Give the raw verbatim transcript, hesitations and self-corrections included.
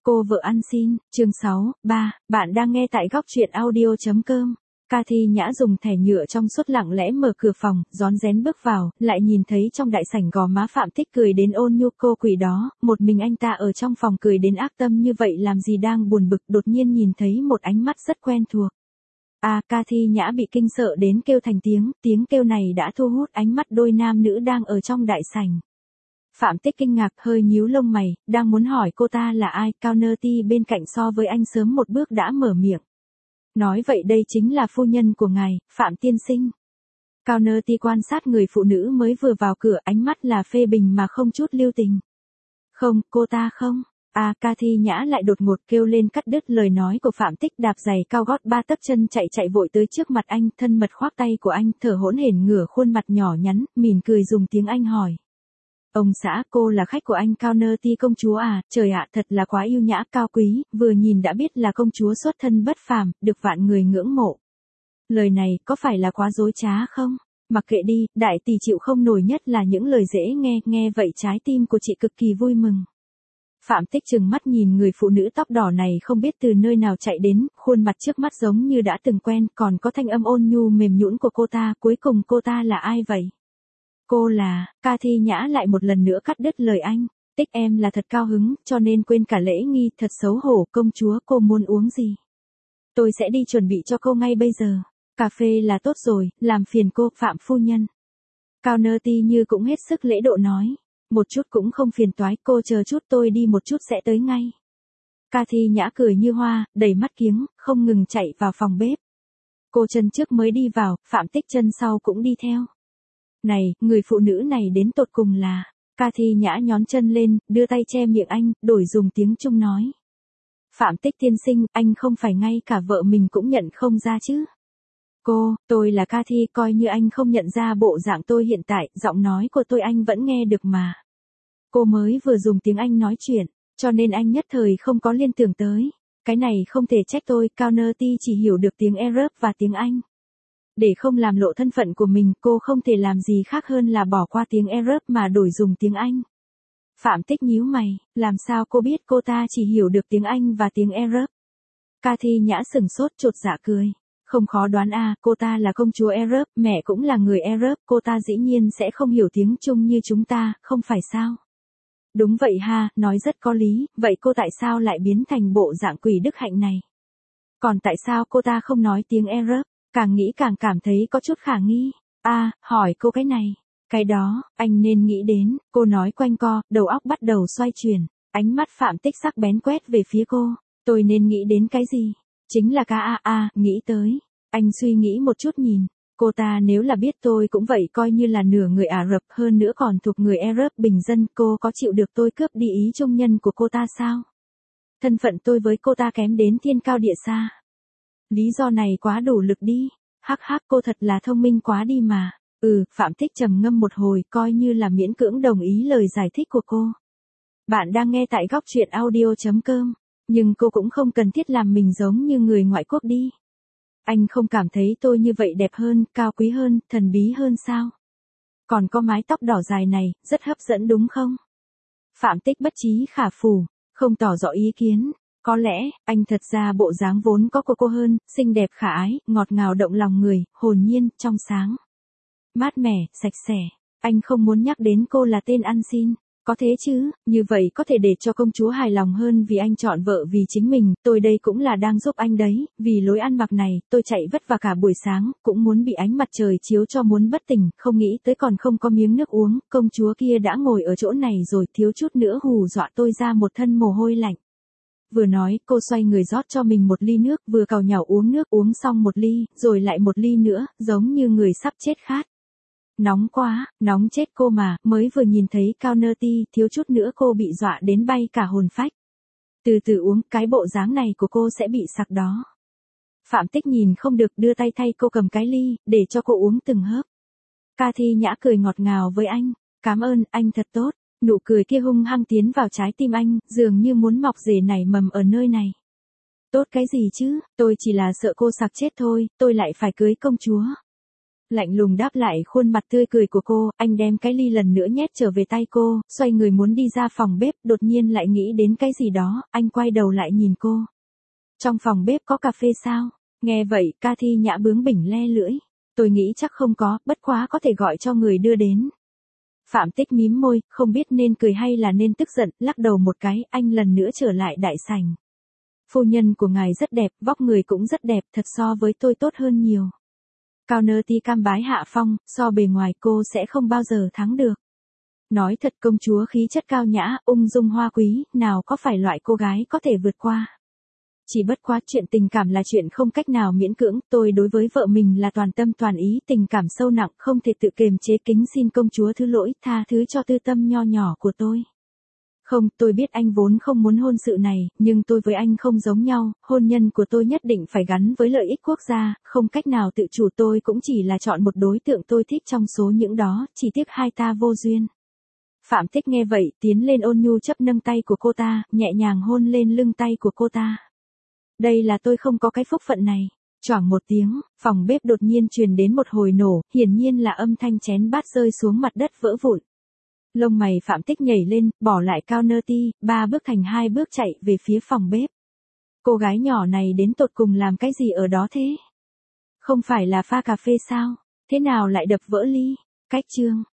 Cô vợ ăn xin, chương sáu, ba, bạn đang nghe tại góc truyện audio.com. Cathy Nhã dùng thẻ nhựa trong suốt lặng lẽ mở cửa phòng, rón rén bước vào, lại nhìn thấy trong đại sảnh gò má Phạm Tích cười đến ôn nhu cô quỷ đó, một mình anh ta ở trong phòng cười đến ác tâm như vậy làm gì đang buồn bực đột nhiên nhìn thấy một ánh mắt rất quen thuộc. À, Cathy Nhã bị kinh sợ đến kêu thành tiếng, tiếng kêu này đã thu hút ánh mắt đôi nam nữ đang ở trong đại sảnh. Phạm Tích kinh ngạc hơi nhíu lông mày, đang muốn hỏi cô ta là ai, Cao Nơ Ti bên cạnh so với anh sớm một bước đã mở miệng. Nói vậy đây chính là phu nhân của ngài, Phạm tiên sinh. Cao Nơ Ti quan sát người phụ nữ mới vừa vào cửa, ánh mắt là phê bình mà không chút lưu tình. Không, cô ta không. À, Cathy Nhã lại đột ngột kêu lên cắt đứt lời nói của Phạm Tích, đạp giày cao gót ba tấc chân chạy chạy vội tới trước mặt anh, thân mật khoác tay của anh, thở hổn hển ngửa khuôn mặt nhỏ nhắn, mỉm cười dùng tiếng Anh hỏi. Ông xã, cô là khách của anh Cao Nơ Ti công chúa à, trời ạ, thật là quá yêu nhã cao quý, vừa nhìn đã biết là công chúa xuất thân bất phàm, được vạn người ngưỡng mộ. Lời này có phải là quá dối trá không? Mặc kệ đi, đại tỷ chịu không nổi, nhất là những lời dễ nghe, nghe vậy trái tim của chị cực kỳ vui mừng. Phạm Tích trừng mắt nhìn người phụ nữ tóc đỏ này không biết từ nơi nào chạy đến, khuôn mặt trước mắt giống như đã từng quen, còn có thanh âm ôn nhu mềm nhũn của cô ta, cuối cùng cô ta là ai vậy? Cô là, Cathy Nhã lại một lần nữa cắt đứt lời anh. Tích em là thật cao hứng, cho nên quên cả lễ nghi, thật xấu hổ, công chúa cô muốn uống gì? Tôi sẽ đi chuẩn bị cho cô ngay bây giờ. Cà phê là tốt rồi, làm phiền cô, Phạm phu nhân. Cao Nơ Ti như cũng hết sức lễ độ nói. Một chút cũng không phiền toái, cô chờ chút tôi đi một chút sẽ tới ngay. Cathy Nhã cười như hoa, đầy mắt kiếng, không ngừng chạy vào phòng bếp. Cô chân trước mới đi vào, Phạm Tích chân sau cũng đi theo. Này, người phụ nữ này đến tột cùng là, Cathy Nhã nhón chân lên, đưa tay che miệng anh, đổi dùng tiếng Trung nói. Phạm Tích tiên sinh, anh không phải ngay cả vợ mình cũng nhận không ra chứ. Cô, tôi là Cathy, coi như anh không nhận ra bộ dạng tôi hiện tại, giọng nói của tôi anh vẫn nghe được mà. Cô mới vừa dùng tiếng Anh nói chuyện, cho nên anh nhất thời không có liên tưởng tới. Cái này không thể trách tôi, Cao Nơ Ti chỉ hiểu được tiếng Arab và tiếng Anh. Để không làm lộ thân phận của mình, cô không thể làm gì khác hơn là bỏ qua tiếng Arab mà đổi dùng tiếng Anh. Phạm Tích nhíu mày, làm sao cô biết cô ta chỉ hiểu được tiếng Anh và tiếng Arab? Cathy Nhã sừng sốt chột dạ cười. Không khó đoán à, cô ta là công chúa Arab, mẹ cũng là người Arab, cô ta dĩ nhiên sẽ không hiểu tiếng Trung như chúng ta, không phải sao? Đúng vậy ha, nói rất có lý, vậy cô tại sao lại biến thành bộ dạng quỷ đức hạnh này? Còn tại sao cô ta không nói tiếng Arab? Càng nghĩ càng cảm thấy có chút khả nghi. À, hỏi cô cái này. Cái đó, anh nên nghĩ đến, cô nói quanh co, đầu óc bắt đầu xoay chuyển. Ánh mắt Phạm Tích sắc bén quét về phía cô. Tôi nên nghĩ đến cái gì? Chính là ca a a, nghĩ tới. Anh suy nghĩ một chút nhìn. Cô ta nếu là biết tôi cũng vậy coi như là nửa người Ả Rập hơn nữa còn thuộc người Arab bình dân, cô có chịu được tôi cướp đi ý trung nhân của cô ta sao? Thân phận tôi với cô ta kém đến thiên cao địa xa. Lý do này quá đủ lực đi. Hắc hắc, cô thật là thông minh quá đi mà. Ừ, Phạm Tích trầm ngâm một hồi, coi như là miễn cưỡng đồng ý lời giải thích của cô. Bạn đang nghe tại góc truyện audio.com. Nhưng cô cũng không cần thiết làm mình giống như người ngoại quốc đi. Anh không cảm thấy tôi như vậy đẹp hơn, cao quý hơn, thần bí hơn sao? Còn có mái tóc đỏ dài này, rất hấp dẫn đúng không? Phạm Tích bất trí khả phủ, không tỏ rõ ý kiến. Có lẽ, anh thật ra bộ dáng vốn có của cô hơn, xinh đẹp khả ái, ngọt ngào động lòng người, hồn nhiên, trong sáng. Mát mẻ, sạch sẽ. Anh không muốn nhắc đến cô là tên ăn xin. Có thế chứ, như vậy có thể để cho công chúa hài lòng hơn vì anh chọn vợ vì chính mình, tôi đây cũng là đang giúp anh đấy, vì lối ăn mặc này, tôi chạy vất vả cả buổi sáng, cũng muốn bị ánh mặt trời chiếu cho muốn bất tỉnh, không nghĩ tới còn không có miếng nước uống, công chúa kia đã ngồi ở chỗ này rồi, thiếu chút nữa hù dọa tôi ra một thân mồ hôi lạnh. Vừa nói, cô xoay người rót cho mình một ly nước, vừa cào nhào uống nước, uống xong một ly, rồi lại một ly nữa, giống như người sắp chết khát. Nóng quá, nóng chết cô mà, mới vừa nhìn thấy Cao Nơ Ti, thiếu chút nữa cô bị dọa đến bay cả hồn phách. Từ từ uống, cái bộ dáng này của cô sẽ bị sặc đó. Phạm Tích nhìn không được, đưa tay thay cô cầm cái ly, để cho cô uống từng hớp. Cathy Nhã cười ngọt ngào với anh, cảm ơn, anh thật tốt. Nụ cười kia hung hăng tiến vào trái tim anh, dường như muốn mọc rễ nảy mầm ở nơi này. Tốt cái gì chứ, tôi chỉ là sợ cô sặc chết thôi, tôi lại phải cưới công chúa. Lạnh lùng đáp lại khuôn mặt tươi cười của cô, anh đem cái ly lần nữa nhét trở về tay cô, xoay người muốn đi ra phòng bếp, đột nhiên lại nghĩ đến cái gì đó, anh quay đầu lại nhìn cô. Trong phòng bếp có cà phê sao? Nghe vậy, Cathy Nhã bướng bỉnh le lưỡi. Tôi nghĩ chắc không có, bất quá có thể gọi cho người đưa đến. Phạm Tích mím môi, không biết nên cười hay là nên tức giận, lắc đầu một cái, anh lần nữa trở lại đại sảnh. Phu nhân của ngài rất đẹp, vóc người cũng rất đẹp, thật so với tôi tốt hơn nhiều. Cao nơ ti cam bái hạ phong, so bề ngoài cô sẽ không bao giờ thắng được. Nói thật công chúa khí chất cao nhã, ung dung hoa quý, nào có phải loại cô gái có thể vượt qua. Chỉ bất quá chuyện tình cảm là chuyện không cách nào miễn cưỡng, tôi đối với vợ mình là toàn tâm toàn ý, tình cảm sâu nặng, không thể tự kiềm chế, kính xin công chúa thứ lỗi, tha thứ cho tư tâm nho nhỏ của tôi. Không, tôi biết anh vốn không muốn hôn sự này, nhưng tôi với anh không giống nhau, hôn nhân của tôi nhất định phải gắn với lợi ích quốc gia, không cách nào tự chủ, tôi cũng chỉ là chọn một đối tượng tôi thích trong số những đó, chỉ tiếc hai ta vô duyên. Phạm Tích nghe vậy, tiến lên ôn nhu chấp nâng tay của cô ta, nhẹ nhàng hôn lên lưng tay của cô ta. Đây là tôi không có cái phúc phận này. Choảng một tiếng, phòng bếp đột nhiên truyền đến một hồi nổ, hiển nhiên là âm thanh chén bát rơi xuống mặt đất vỡ vụn. Lông mày Phạm Tích nhảy lên, bỏ lại Cao Nơ Ti, ba bước thành hai bước chạy về phía phòng bếp. Cô gái nhỏ này đến tột cùng làm cái gì ở đó thế? Không phải là pha cà phê sao? Thế nào lại đập vỡ ly? Cách chương.